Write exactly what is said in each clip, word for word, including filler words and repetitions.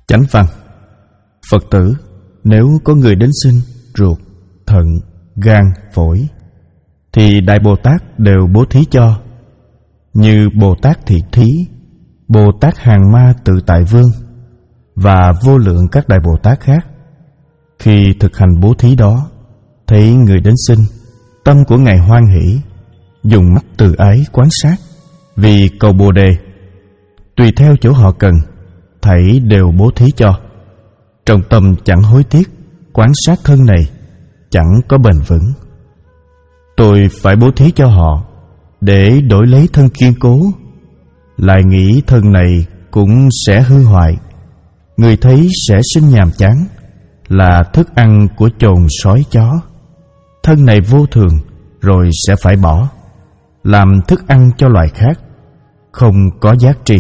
Chánh văn: Phật tử, nếu có người đến xin ruột, thận, gan, phổi thì Đại Bồ Tát đều bố thí cho, như Bồ Tát Thiện Thí, Bồ Tát Hàng Ma Tự Tại Vương và vô lượng các Đại Bồ Tát khác. Khi thực hành bố thí đó, thấy người đến xin, tâm của Ngài hoan hỷ, dùng mắt từ ái quan sát, vì cầu Bồ Đề, tùy theo chỗ họ cần, thảy đều bố thí cho. Trong tâm chẳng hối tiếc, quan sát thân này chẳng có bền vững. Tôi phải bố thí cho họ để đổi lấy thân kiên cố, lại nghĩ thân này cũng sẽ hư hoại, người thấy sẽ sinh nhàm chán, là thức ăn của chồn sói chó. Thân này vô thường rồi sẽ phải bỏ, làm thức ăn cho loài khác, không có giá trị.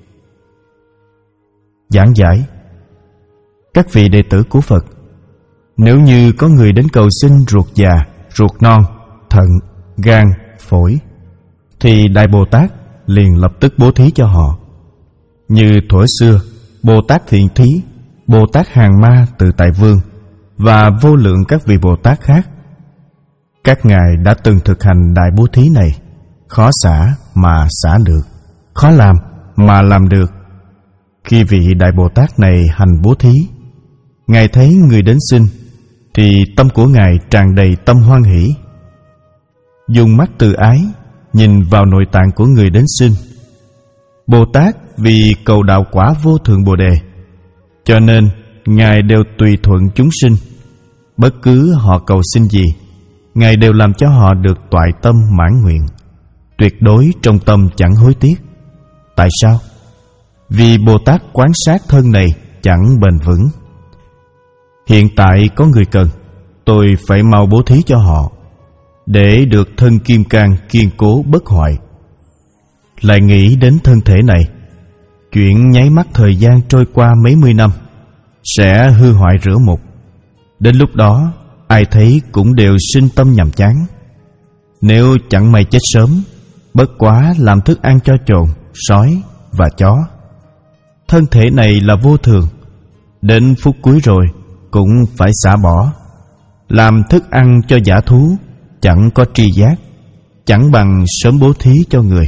Giảng giải: các vị đệ tử của Phật, nếu như có người đến cầu xin ruột già, ruột non, thận, gan, phổi, thì Đại Bồ Tát liền lập tức bố thí cho họ. Như thuở xưa, Bồ Tát Thiện Thí, Bồ Tát Hàng Ma Tự Tại Vương và vô lượng các vị Bồ Tát khác, các ngài đã từng thực hành đại bố thí này, khó xả mà xả được, khó làm mà làm được. Khi vị Đại Bồ Tát này hành bố thí, ngài thấy người đến xin thì tâm của ngài tràn đầy tâm hoan hỷ, dùng mắt từ ái nhìn vào nội tạng của người đến xin. Bồ Tát vì cầu đạo quả vô thượng Bồ Đề, cho nên ngài đều tùy thuận chúng sinh. Bất cứ họ cầu xin gì, ngài đều làm cho họ được toại tâm mãn nguyện, tuyệt đối trong tâm chẳng hối tiếc. Tại sao? Vì Bồ Tát quán sát thân này chẳng bền vững. Hiện tại có người cần, tôi phải mau bố thí cho họ, để được thân kim cang kiên cố bất hoại. Lại nghĩ đến thân thể này, chuyện nháy mắt thời gian trôi qua mấy mươi năm, sẽ hư hoại rửa mục. Đến lúc đó, ai thấy cũng đều sinh tâm nhàm chán. Nếu chẳng may chết sớm, bất quá làm thức ăn cho chồn, sói và chó. Thân thể này là vô thường, đến phút cuối rồi cũng phải xả bỏ. Làm thức ăn cho dã thú chẳng có tri giác, chẳng bằng sớm bố thí cho người.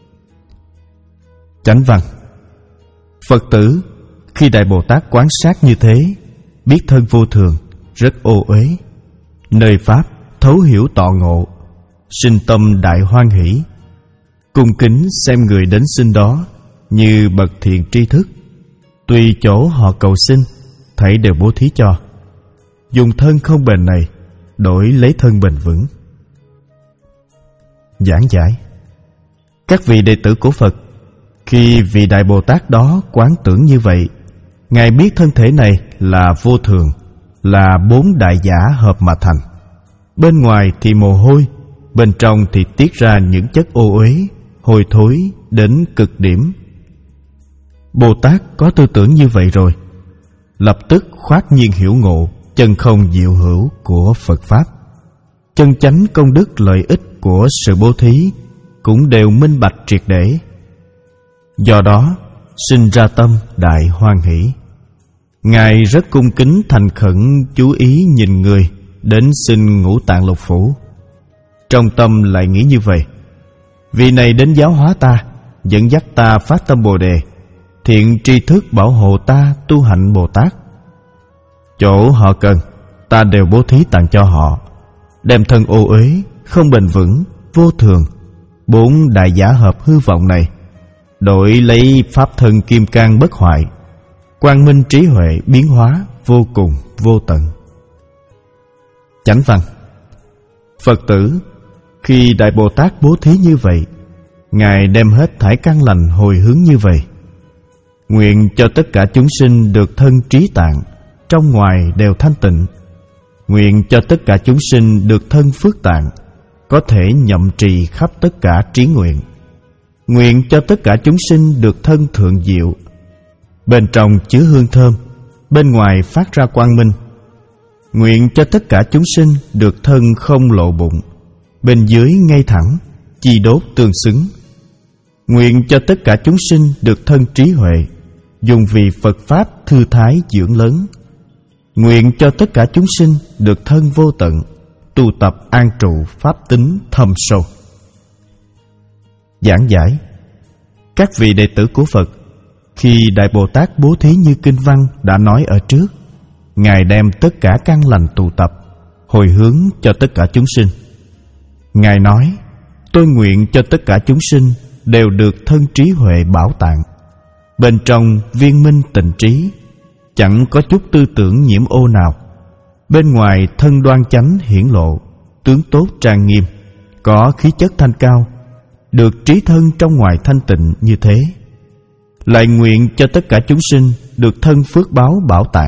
Chánh văn: Phật tử, khi Đại Bồ Tát quán sát như thế, biết thân vô thường, rất ô uế, nơi Pháp thấu hiểu tọ ngộ, sinh tâm đại hoan hỷ, cung kính xem người đến xin đó như bậc thiện tri thức. Tùy chỗ họ cầu xin, thảy đều bố thí cho, dùng thân không bền này đổi lấy thân bền vững. Giảng giải: các vị đệ tử của Phật, khi vị Đại Bồ Tát đó quán tưởng như vậy, ngài biết thân thể này là vô thường, là bốn đại giả hợp mà thành. Bên ngoài thì mồ hôi, bên trong thì tiết ra những chất ô uế, hôi thối đến cực điểm. Bồ Tát có tư tưởng như vậy rồi, lập tức khoát nhiên hiểu ngộ chân không diệu hữu của Phật Pháp, chân chánh công đức lợi ích của sự bố thí cũng đều minh bạch triệt để. Do đó sinh ra tâm đại hoan hỷ. Ngài rất cung kính thành khẩn chú ý nhìn người đến xin ngũ tạng lục phủ. Trong tâm lại nghĩ như vậy: vị này đến giáo hóa ta, dẫn dắt ta phát tâm Bồ Đề, thiện tri thức bảo hộ ta tu hạnh Bồ Tát. Chỗ họ cần, ta đều bố thí tặng cho họ, đem thân ô uế, không bền vững, vô thường, bốn đại giả hợp hư vọng này đổi lấy pháp thân kim cang bất hoại, quang minh trí huệ biến hóa vô cùng vô tận. Chánh văn: Phật tử, khi Đại Bồ Tát bố thí như vậy, ngài đem hết thảy căn lành hồi hướng như vậy, nguyện cho tất cả chúng sinh được thân trí tạng, trong ngoài đều thanh tịnh. Nguyện cho tất cả chúng sinh được thân phước tạng, có thể nhậm trì khắp tất cả trí nguyện. Nguyện cho tất cả chúng sinh được thân thượng diệu, bên trong chứa hương thơm, bên ngoài phát ra quang minh. Nguyện cho tất cả chúng sinh được thân không lộ bụng, bên dưới ngay thẳng, chi đốt tương xứng. Nguyện cho tất cả chúng sinh được thân trí huệ, dùng vì Phật Pháp thư thái dưỡng lớn. Nguyện cho tất cả chúng sinh được thân vô tận, tu tập an trụ pháp tính thâm sâu. Giảng giải: các vị đệ tử của Phật, khi Đại Bồ Tát bố thí như kinh văn đã nói ở trước, Ngài đem tất cả căn lành tụ tập, hồi hướng cho tất cả chúng sinh. Ngài nói: tôi nguyện cho tất cả chúng sinh đều được thân trí huệ bảo tạng, bên trong viên minh tịnh trí, chẳng có chút tư tưởng nhiễm ô nào, bên ngoài thân đoan chánh hiển lộ, tướng tốt trang nghiêm, có khí chất thanh cao, được trí thân trong ngoài thanh tịnh như thế. Lại nguyện cho tất cả chúng sinh được thân phước báo bảo tạng,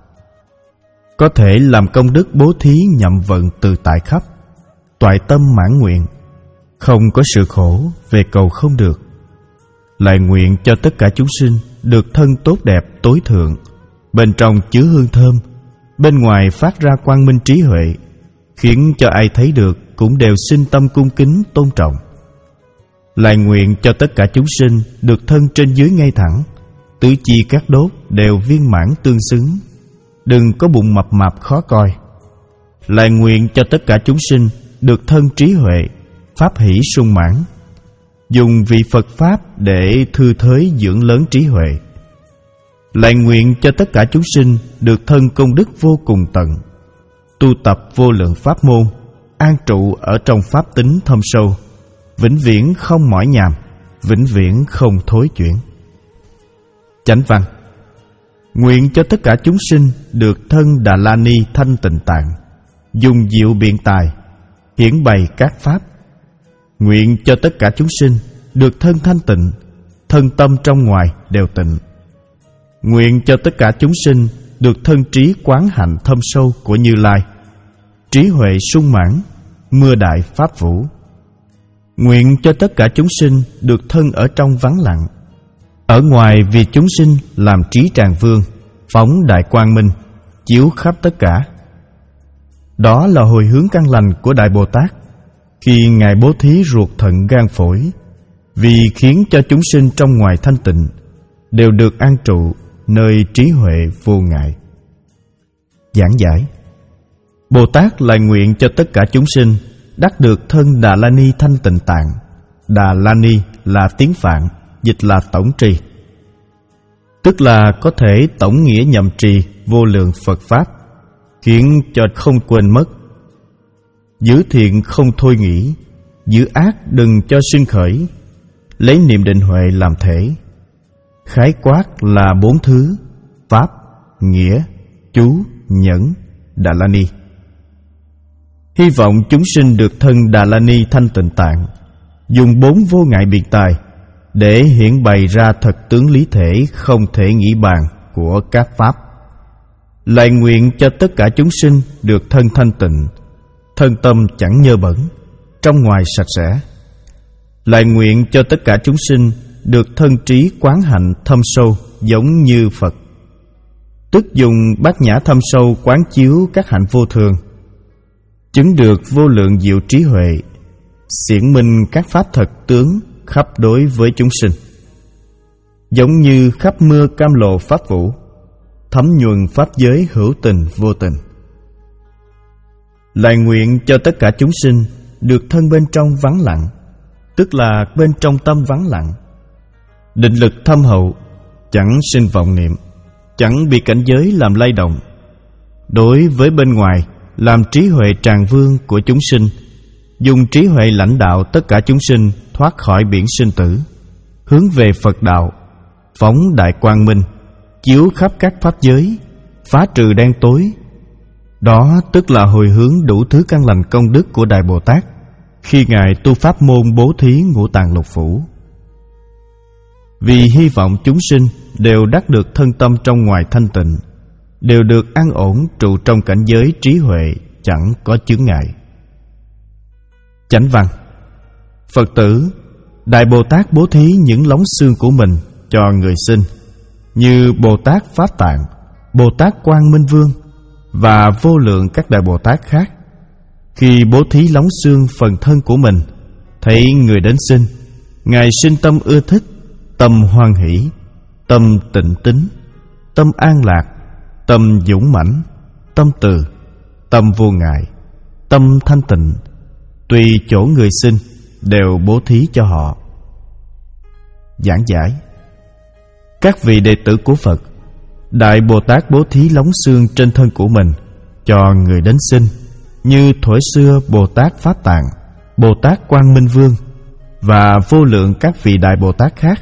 có thể làm công đức bố thí nhậm vận từ tại khắp, toại tâm mãn nguyện, không có sự khổ về cầu không được. Lại nguyện cho tất cả chúng sinh được thân tốt đẹp tối thượng, bên trong chứa hương thơm, bên ngoài phát ra quang minh trí huệ, khiến cho ai thấy được cũng đều sinh tâm cung kính tôn trọng. Lại nguyện cho tất cả chúng sinh được thân trên dưới ngay thẳng, tứ chi các đốt đều viên mãn tương xứng, đừng có bụng mập mạp khó coi. Lại nguyện cho tất cả chúng sinh được thân trí huệ, pháp hỷ sung mãn, dùng vị Phật Pháp để thư thới dưỡng lớn trí huệ. Lại nguyện cho tất cả chúng sinh được thân công đức vô cùng tận, tu tập vô lượng pháp môn, an trụ ở trong pháp tính thâm sâu, vĩnh viễn không mỏi nhàm, vĩnh viễn không thối chuyển. Chánh văn: nguyện cho tất cả chúng sinh được thân Đà La Ni thanh tịnh tạng, dùng diệu biện tài, hiển bày các pháp. Nguyện cho tất cả chúng sinh được thân thanh tịnh, thân tâm trong ngoài đều tịnh. Nguyện cho tất cả chúng sinh được thân trí quán hạnh thâm sâu của Như Lai, trí huệ sung mãn, mưa đại pháp vũ. Nguyện cho tất cả chúng sinh được thân ở trong vắng lặng, ở ngoài vì chúng sinh làm trí tràng vương, phóng đại quang minh, chiếu khắp tất cả. Đó là hồi hướng căn lành của Đại Bồ Tát khi Ngài bố thí ruột thận gan phổi, vì khiến cho chúng sinh trong ngoài thanh tịnh đều được an trụ nơi trí huệ vô ngại. Giảng giải: Bồ Tát lại nguyện cho tất cả chúng sinh đắc được thân Đà La Ni thanh tịnh tạng. Đà La Ni là tiếng Phạn, dịch là tổng trì, tức là có thể tổng nghĩa nhậm trì vô lượng Phật Pháp, khiến cho không quên mất. Giữ thiện không thôi nghĩ, giữ ác đừng cho sinh khởi, lấy niệm định huệ làm thể. Khái quát là bốn thứ: Pháp, Nghĩa, Chú, Nhẫn, Đà La Ni. Hy vọng chúng sinh được thân Đà La Ni thanh tịnh tạng, dùng bốn vô ngại biện tài để hiển bày ra thật tướng lý thể không thể nghĩ bàn của các pháp. Lại nguyện cho tất cả chúng sinh được thân thanh tịnh, thân tâm chẳng nhơ bẩn, trong ngoài sạch sẽ. Lại nguyện cho tất cả chúng sinh được thân trí quán hạnh thâm sâu giống như Phật, tức dùng bát nhã thâm sâu quán chiếu các hạnh vô thường, chứng được vô lượng diệu trí huệ, xiển minh các pháp thật tướng khắp đối với chúng sinh, giống như khắp mưa cam lộ pháp vũ, thấm nhuần pháp giới hữu tình vô tình. Lại nguyện cho tất cả chúng sinh được thân bên trong vắng lặng, tức là bên trong tâm vắng lặng, định lực thâm hậu, chẳng sinh vọng niệm, chẳng bị cảnh giới làm lay động. Đối với bên ngoài làm trí huệ tràng vương của chúng sinh, dùng trí huệ lãnh đạo tất cả chúng sinh thoát khỏi biển sinh tử, hướng về Phật đạo, phóng đại quang minh, chiếu khắp các pháp giới, phá trừ đen tối. Đó tức là hồi hướng đủ thứ căn lành công đức của Đại Bồ Tát khi Ngài tu pháp môn bố thí ngũ tạng lục phủ. Vì hy vọng chúng sinh đều đắc được thân tâm trong ngoài thanh tịnh, đều được an ổn trụ trong cảnh giới trí huệ chẳng có chướng ngại. Chánh văn: Phật tử, Đại Bồ Tát bố thí những lóng xương của mình cho người sinh, như Bồ Tát Pháp Tạng, Bồ Tát Quang Minh Vương và vô lượng các Đại Bồ Tát khác. Khi bố thí lóng xương phần thân của mình, thấy người đến sinh, Ngài sinh tâm ưa thích, tâm hoan hỷ, tâm tịnh tín, tâm an lạc, tâm dũng mãnh, tâm từ, tâm vô ngại, tâm thanh tịnh, tùy chỗ người sinh đều bố thí cho họ. Giảng giải: các vị đệ tử của Phật, Đại Bồ Tát bố thí lóng xương trên thân của mình cho người đến sinh, như thuở xưa Bồ Tát Pháp Tạng, Bồ Tát Quang Minh Vương và vô lượng các vị Đại Bồ Tát khác.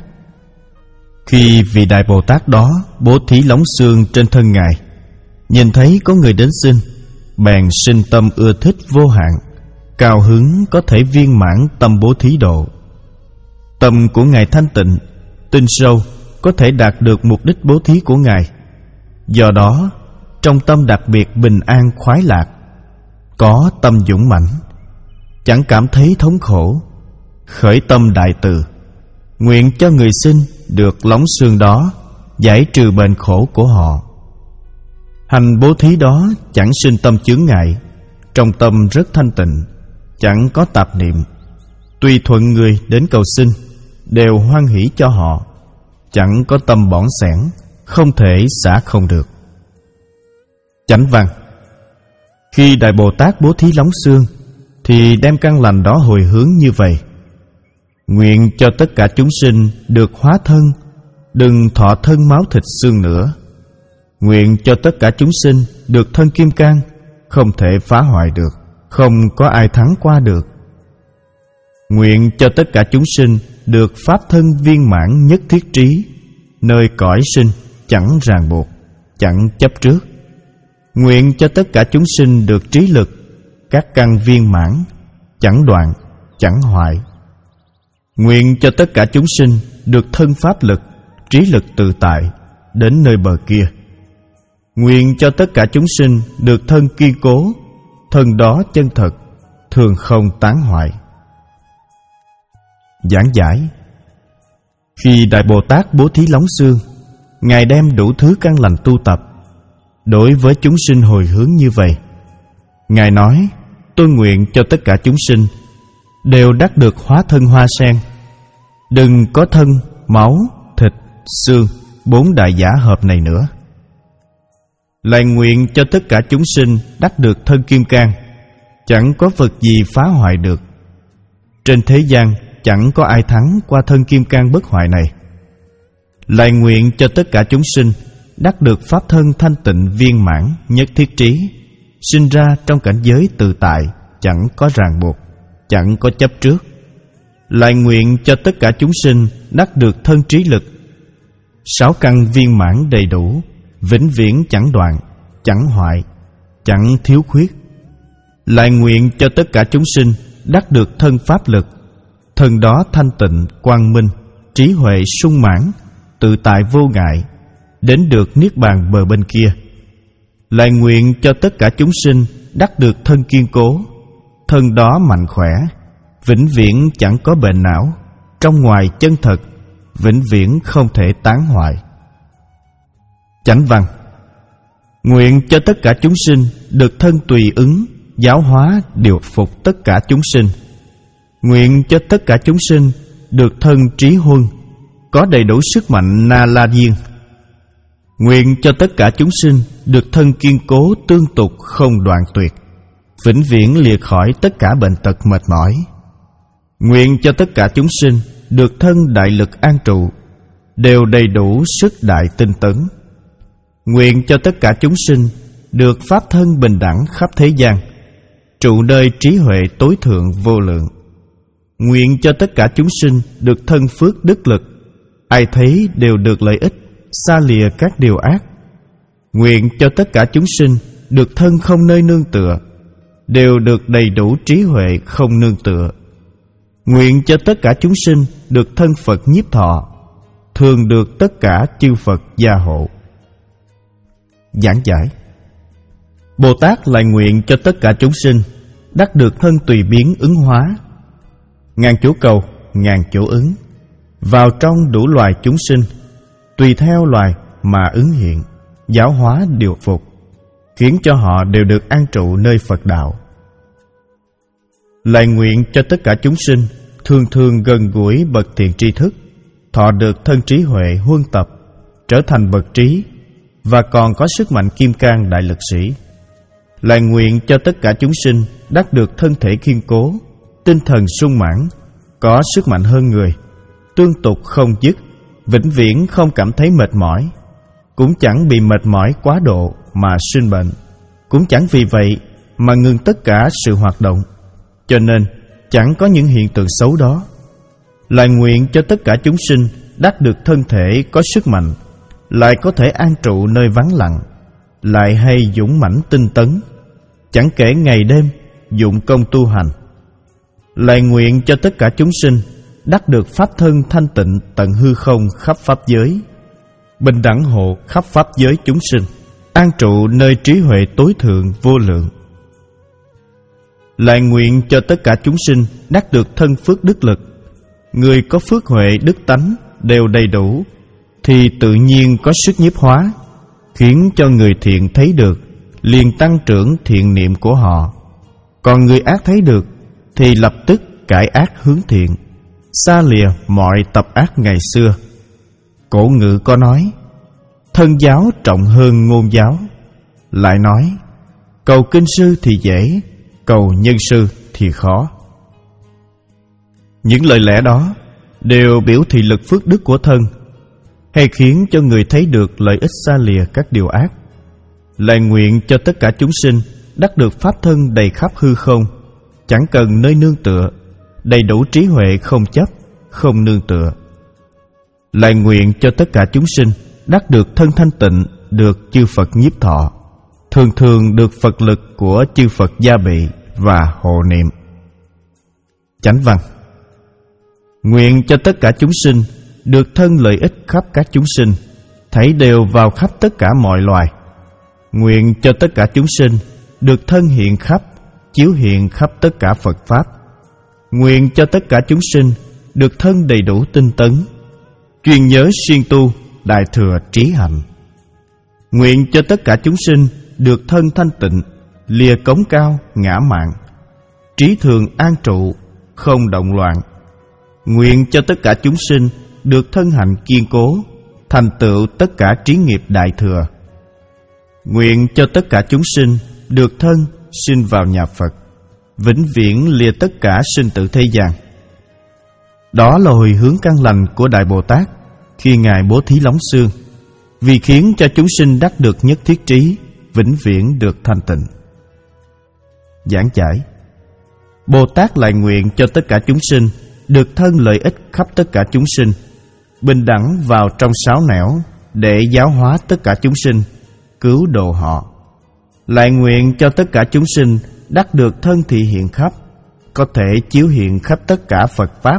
Khi vị Đại Bồ Tát đó bố thí lóng xương trên thân Ngài, nhìn thấy có người đến sinh, bèn sinh tâm ưa thích vô hạn, cao hứng có thể viên mãn tâm bố thí độ. Tâm của Ngài thanh tịnh, tinh sâu, có thể đạt được mục đích bố thí của Ngài. Do đó, trong tâm đặc biệt bình an khoái lạc, có tâm dũng mãnh, chẳng cảm thấy thống khổ, khởi tâm đại từ, nguyện cho người sinh được lóng xương đó giải trừ bệnh khổ của họ. Hành bố thí đó chẳng sinh tâm chướng ngại, trong tâm rất thanh tịnh, chẳng có tạp niệm, tùy thuận người đến cầu xin đều hoan hỷ cho họ, chẳng có tâm bỏng sẻn, không thể xả không được. Chánh văn: khi Đại Bồ Tát bố thí lóng xương thì đem căn lành đó hồi hướng như vậy: nguyện cho tất cả chúng sinh được hóa thân, đừng thọ thân máu thịt xương nữa. Nguyện cho tất cả chúng sinh được thân kim cang, không thể phá hoại được, không có ai thắng qua được. Nguyện cho tất cả chúng sinh được pháp thân viên mãn nhất thiết trí, nơi cõi sinh chẳng ràng buộc, chẳng chấp trước. Nguyện cho tất cả chúng sinh được trí lực, các căn viên mãn, chẳng đoạn, chẳng hoại. Nguyện cho tất cả chúng sinh được thân pháp lực, trí lực tự tại, đến nơi bờ kia. Nguyện cho tất cả chúng sinh được thân kiên cố, thân đó chân thật, thường không tán hoại. Giảng giải: khi Đại Bồ Tát bố thí lóng xương, Ngài đem đủ thứ căn lành tu tập. Đối với chúng sinh hồi hướng như vậy, Ngài nói: tôi nguyện cho tất cả chúng sinh đều đắc được hóa thân hoa sen, đừng có thân, máu, thịt, xương, bốn đại giả hợp này nữa. Lại nguyện cho tất cả chúng sinh đắc được thân kim cang, chẳng có vật gì phá hoại được. Trên thế gian chẳng có ai thắng qua thân kim cang bất hoại này. Lại nguyện cho tất cả chúng sinh đắc được pháp thân thanh tịnh viên mãn nhất thiết trí, sinh ra trong cảnh giới tự tại, chẳng có ràng buộc, chẳng có chấp trước. Lại nguyện cho tất cả chúng sinh đắc được thân trí lực, sáu căn viên mãn đầy đủ, vĩnh viễn chẳng đoạn, chẳng hoại, chẳng thiếu khuyết. Lại nguyện cho tất cả chúng sinh đắc được thân pháp lực, thân đó thanh tịnh, quang minh, trí huệ sung mãn, tự tại vô ngại, đến được niết bàn bờ bên kia. Lại nguyện cho tất cả chúng sinh đắc được thân kiên cố, thân đó mạnh khỏe, vĩnh viễn chẳng có bệnh não, trong ngoài chân thật, vĩnh viễn không thể tán hoại. Chánh văn: nguyện cho tất cả chúng sinh được thân tùy ứng, giáo hóa điều phục tất cả chúng sinh. Nguyện cho tất cả chúng sinh được thân trí huân, có đầy đủ sức mạnh Na La Diên. Nguyện cho tất cả chúng sinh được thân kiên cố tương tục không đoạn tuyệt, vĩnh viễn lìa khỏi tất cả bệnh tật mệt mỏi. Nguyện cho tất cả chúng sinh được thân đại lực an trụ, đều đầy đủ sức đại tinh tấn. Nguyện cho tất cả chúng sinh được pháp thân bình đẳng khắp thế gian, trụ nơi trí huệ tối thượng vô lượng. Nguyện cho tất cả chúng sinh được thân phước đức lực, ai thấy đều được lợi ích, xa lìa các điều ác. Nguyện cho tất cả chúng sinh được thân không nơi nương tựa, đều được đầy đủ trí huệ không nương tựa. Nguyện cho tất cả chúng sinh được thân Phật nhiếp thọ, thường được tất cả chư Phật gia hộ. Giảng giải: Bồ Tát lại nguyện cho tất cả chúng sinh đắc được thân tùy biến ứng hóa, ngàn chỗ cầu, ngàn chỗ ứng, vào trong đủ loài chúng sinh, tùy theo loài mà ứng hiện, giáo hóa điều phục, khiến cho họ đều được an trụ nơi Phật đạo. Lại nguyện cho tất cả chúng sinh thường thường gần gũi bậc thiện tri thức, thọ được thân trí huệ huân tập, trở thành bậc trí, và còn có sức mạnh kim cang đại lực sĩ. Lại nguyện cho tất cả chúng sinh đắc được thân thể kiên cố, tinh thần sung mãn, có sức mạnh hơn người, tương tục không dứt, vĩnh viễn không cảm thấy mệt mỏi, cũng chẳng bị mệt mỏi quá độ mà sinh bệnh, cũng chẳng vì vậy mà ngừng tất cả sự hoạt động, cho nên chẳng có những hiện tượng xấu đó. Lại nguyện cho tất cả chúng sinh đắc được thân thể có sức mạnh, lại có thể an trụ nơi vắng lặng, lại hay dũng mãnh tinh tấn, chẳng kể ngày đêm dụng công tu hành. Lại nguyện cho tất cả chúng sinh đắc được pháp thân thanh tịnh tận hư không khắp pháp giới, bình đẳng hộ khắp pháp giới chúng sinh, an trụ nơi trí huệ tối thượng vô lượng. Lại nguyện cho tất cả chúng sinh đắc được thân phước đức lực. Người có phước huệ đức tánh đều đầy đủ thì tự nhiên có sức nhiếp hóa, khiến cho người thiện thấy được liền tăng trưởng thiện niệm của họ. Còn người ác thấy được thì lập tức cải ác hướng thiện, xa lìa mọi tập ác ngày xưa. Cổ ngữ có nói, thân giáo trọng hơn ngôn giáo. Lại nói, cầu kinh sư thì dễ, cầu nhân sư thì khó. Những lời lẽ đó đều biểu thị lực phước đức của thân, hay khiến cho người thấy được lợi ích xa lìa các điều ác. Lại nguyện cho tất cả chúng sinh đắc được pháp thân đầy khắp hư không, chẳng cần nơi nương tựa, đầy đủ trí huệ không chấp, không nương tựa. Lại nguyện cho tất cả chúng sinh đắc được thân thanh tịnh, được chư Phật nhiếp thọ, thường thường được Phật lực của chư Phật gia bị và hộ niệm. Chánh văn: nguyện cho tất cả chúng sinh được thân lợi ích khắp các chúng sinh, thảy đều vào khắp tất cả mọi loài. Nguyện cho tất cả chúng sinh được thân hiện khắp, chiếu hiện khắp tất cả Phật Pháp. Nguyện cho tất cả chúng sinh được thân đầy đủ tinh tấn, chuyên nhớ siêng tu, đại thừa trí hạnh. Nguyện cho tất cả chúng sinh được thân thanh tịnh, lìa cống cao, ngã mạn, trí thường an trụ, không động loạn. Nguyện cho tất cả chúng sinh được thân hạnh kiên cố, thành tựu tất cả trí nghiệp đại thừa. Nguyện cho tất cả chúng sinh được thân sinh vào nhà Phật, vĩnh viễn lìa tất cả sinh tử thế gian. Đó là hồi hướng căn lành của Đại Bồ Tát khi Ngài bố thí lóng xương, vì khiến cho chúng sinh đắc được nhất thiết trí, vĩnh viễn được thanh tịnh. Giảng giải: Bồ Tát lại nguyện cho tất cả chúng sinh được thân lợi ích khắp tất cả chúng sinh, bình đẳng vào trong sáu nẻo để giáo hóa tất cả chúng sinh, cứu độ họ. Lại nguyện cho tất cả chúng sinh đắc được thân thị hiện khắp, có thể chiếu hiện khắp tất cả Phật Pháp.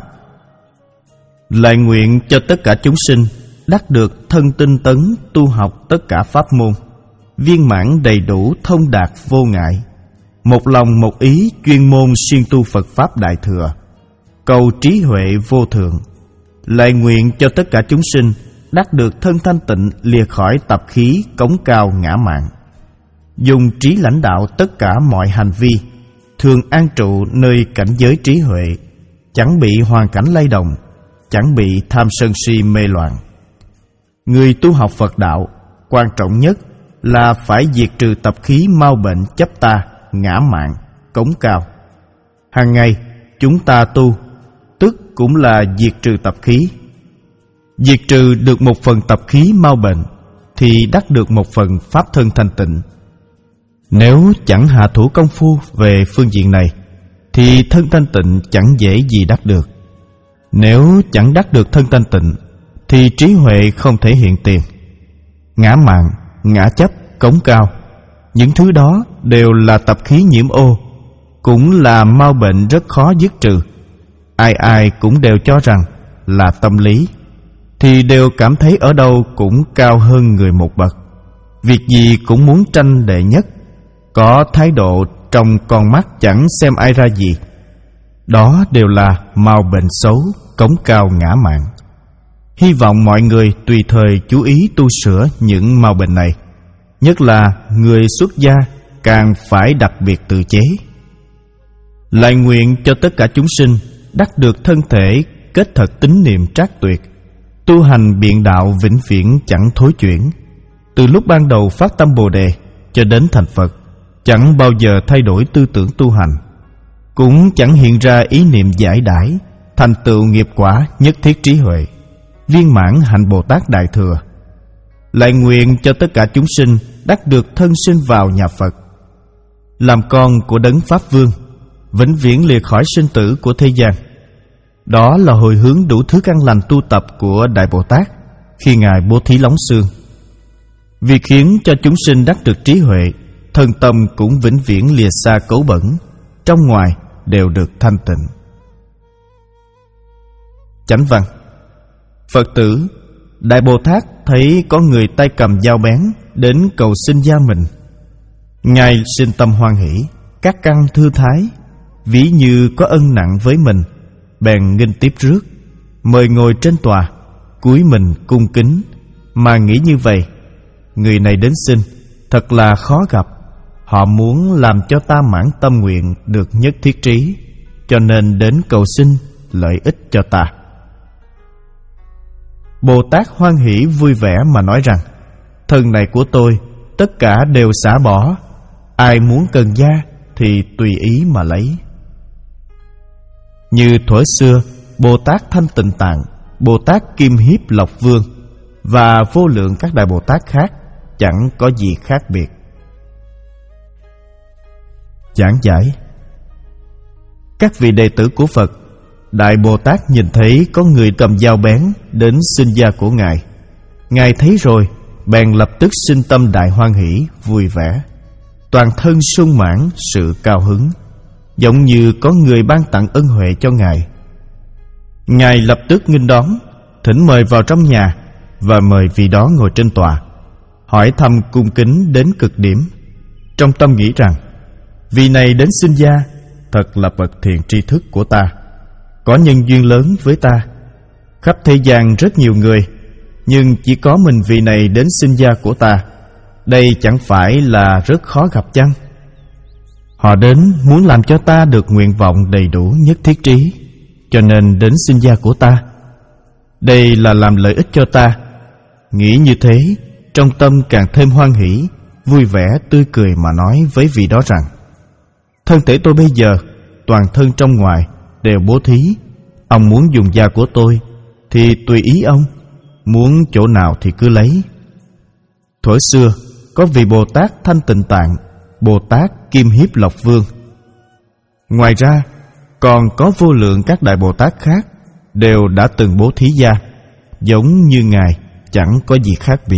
Lại nguyện cho tất cả chúng sinh đắc được thân tinh tấn tu học tất cả pháp môn, viên mãn đầy đủ thông đạt vô ngại, một lòng một ý chuyên môn siêng tu Phật Pháp đại thừa, cầu trí huệ vô thượng. Lại nguyện cho tất cả chúng sinh đắc được thân thanh tịnh, lìa khỏi tập khí cống cao ngã mạn, dùng trí lãnh đạo tất cả mọi hành vi, thường an trụ nơi cảnh giới trí huệ, chẳng bị hoàn cảnh lay động, chẳng bị tham sân si mê loạn. Người tu học Phật đạo, quan trọng nhất là phải diệt trừ tập khí mau bệnh chấp ta, ngã mạn, cống cao. Hàng ngày chúng ta tu, tức cũng là diệt trừ tập khí. Diệt trừ được một phần tập khí mau bệnh thì đắc được một phần pháp thân thanh tịnh. Nếu chẳng hạ thủ công phu về phương diện này thì thân thanh tịnh chẳng dễ gì đắc được. Nếu chẳng đắc được thân thanh tịnh thì trí huệ không thể hiện tiền. Ngã mạn, ngã chấp, cống cao, những thứ đó đều là tập khí nhiễm ô, cũng là mau bệnh rất khó dứt trừ. Ai ai cũng đều cho rằng là tâm lý, thì đều cảm thấy ở đâu cũng cao hơn người một bậc, việc gì cũng muốn tranh đệ nhất, có thái độ trong con mắt chẳng xem ai ra gì. Đó đều là mau bệnh xấu, cống cao ngã mạn. Hy vọng mọi người tùy thời chú ý tu sửa những mau bệnh này, nhất là người xuất gia càng phải đặc biệt tự chế. Lại nguyện cho tất cả chúng sinh đắc được thân thể kết thật tín niệm trác tuyệt, tu hành biện đạo vĩnh viễn chẳng thối chuyển. Từ lúc ban đầu phát tâm Bồ Đề cho đến thành Phật, chẳng bao giờ thay đổi tư tưởng tu hành, cũng chẳng hiện ra ý niệm giải đãi, thành tựu nghiệp quả nhất thiết trí huệ, viên mãn hạnh Bồ Tát Đại Thừa. Lại nguyện cho tất cả chúng sinh đắc được thân sinh vào nhà Phật, làm con của Đấng Pháp Vương, vĩnh viễn lìa khỏi sinh tử của thế gian. Đó là hồi hướng đủ thứ căn lành tu tập của Đại Bồ Tát khi Ngài bố thí lóng xương. Vì khiến cho chúng sinh đắc được trí huệ, thân tâm cũng vĩnh viễn lìa xa cấu bẩn, trong ngoài đều được thanh tịnh. Chánh văn. Phật tử, Đại Bồ Tát thấy có người tay cầm dao bén đến cầu xin gia mình. Ngài sinh tâm hoan hỷ, các căn thư thái, ví như có ân nặng với mình, bèn nghênh tiếp rước, mời ngồi trên tòa, cúi mình cung kính, mà nghĩ như vậy: người này đến xin thật là khó gặp, họ muốn làm cho ta mãn tâm nguyện được nhất thiết trí, cho nên đến cầu xin lợi ích cho ta. Bồ Tát hoan hỷ vui vẻ mà nói rằng: thân này của tôi tất cả đều xả bỏ, ai muốn cần gia thì tùy ý mà lấy. Như thuở xưa Bồ Tát Thanh Tịnh Tạng, Bồ Tát Kim Hiếp Lộc Vương và vô lượng các Đại Bồ Tát khác chẳng có gì khác biệt. Giảng giải. Các vị đệ tử của Phật, Đại Bồ Tát nhìn thấy có người cầm dao bén đến xin gia của Ngài. Ngài thấy rồi bèn lập tức sinh tâm đại hoan hỷ, vui vẻ, toàn thân sung mãn sự cao hứng, giống như có người ban tặng ân huệ cho Ngài. Ngài lập tức nghênh đón, thỉnh mời vào trong nhà và mời vị đó ngồi trên tòa, hỏi thăm cung kính đến cực điểm. Trong tâm nghĩ rằng: vị này đến xin gia thật là bậc thiện tri thức của ta, có nhân duyên lớn với ta. Khắp thế gian rất nhiều người, nhưng chỉ có mình vị này đến xin gia của ta, đây chẳng phải là rất khó gặp chăng? Họ đến muốn làm cho ta được nguyện vọng đầy đủ nhất thiết trí, cho nên đến xin gia của ta. Đây là làm lợi ích cho ta. Nghĩ như thế, trong tâm càng thêm hoan hỷ, vui vẻ tươi cười mà nói với vị đó rằng: thân thể tôi bây giờ toàn thân trong ngoài đều bố thí, ông muốn dùng da của tôi thì tùy ý ông, muốn chỗ nào thì cứ lấy. Thuở xưa có vị Bồ Tát Thanh Tịnh Tạng, Bồ Tát Kim Hiếp Lộc Vương. Ngoài ra còn có vô lượng các Đại Bồ Tát khác đều đã từng bố thí gia, giống như Ngài, chẳng có gì khác biệt.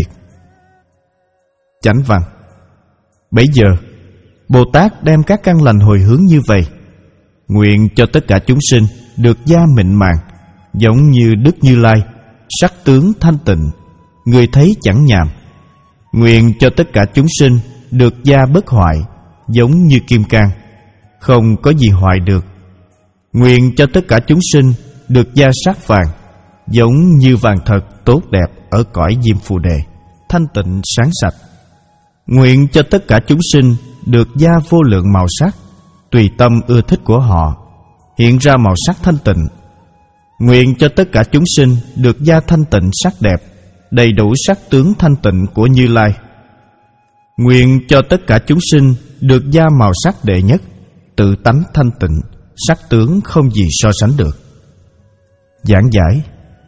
Chánh văn. Bấy giờ Bồ Tát đem các căn lành hồi hướng như vậy: nguyện cho tất cả chúng sinh được gia mịn màng, giống như Đức Như Lai, sắc tướng thanh tịnh, người thấy chẳng nhàm. Nguyện cho tất cả chúng sinh được gia bất hoại, giống như kim cang, không có gì hoại được. Nguyện cho tất cả chúng sinh được gia sắc vàng, giống như vàng thật tốt đẹp ở cõi Diêm Phù Đề, thanh tịnh sáng sạch. Nguyện cho tất cả chúng sinh được gia vô lượng màu sắc, tùy tâm ưa thích của họ, hiện ra màu sắc thanh tịnh. Nguyện cho tất cả chúng sinh được gia thanh tịnh sắc đẹp, đầy đủ sắc tướng thanh tịnh của Như Lai. Nguyện cho tất cả chúng sinh được gia màu sắc đệ nhất, tự tánh thanh tịnh, sắc tướng không gì so sánh được. Giảng giải.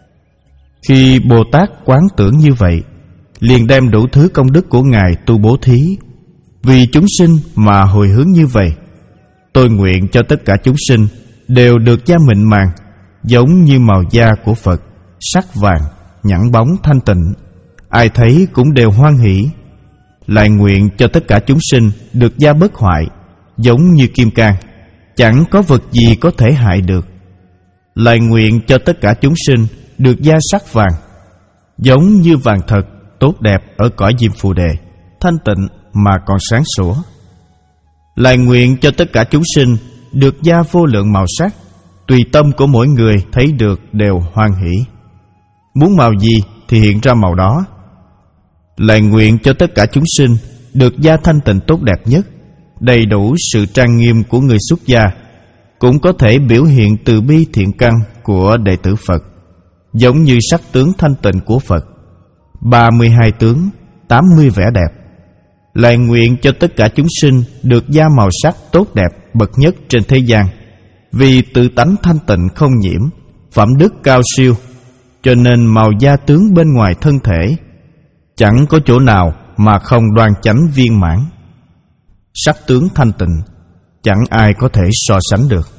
Khi Bồ Tát quán tưởng như vậy, liền đem đủ thứ công đức của Ngài tu bố thí. Vì chúng sinh mà hồi hướng như vậy, tôi nguyện cho tất cả chúng sinh đều được da mịn màng, giống như màu da của Phật, sắc vàng, nhẵn bóng thanh tịnh, ai thấy cũng đều hoan hỷ. Lại nguyện cho tất cả chúng sinh được da bất hoại, giống như kim cang, chẳng có vật gì có thể hại được. Lại nguyện cho tất cả chúng sinh được da sắc vàng, giống như vàng thật tốt đẹp ở cõi Diêm Phù Đề, thanh tịnh mà còn sáng sủa. Lại nguyện cho tất cả chúng sinh được da vô lượng màu sắc, tùy tâm của mỗi người thấy được đều hoan hỷ, muốn màu gì thì hiện ra màu đó. Lại nguyện cho tất cả chúng sinh được da thanh tịnh tốt đẹp nhất, đầy đủ sự trang nghiêm của người xuất gia, cũng có thể biểu hiện từ bi thiện căn của đệ tử Phật, giống như sắc tướng thanh tịnh của Phật, ba mươi hai tướng, tám mươi vẻ đẹp. Lại nguyện cho tất cả chúng sinh được da màu sắc tốt đẹp bậc nhất trên thế gian, vì tự tánh thanh tịnh không nhiễm, phẩm đức cao siêu, cho nên màu da tướng bên ngoài thân thể chẳng có chỗ nào mà không đoan chánh viên mãn. Sắc tướng thanh tịnh chẳng ai có thể so sánh được.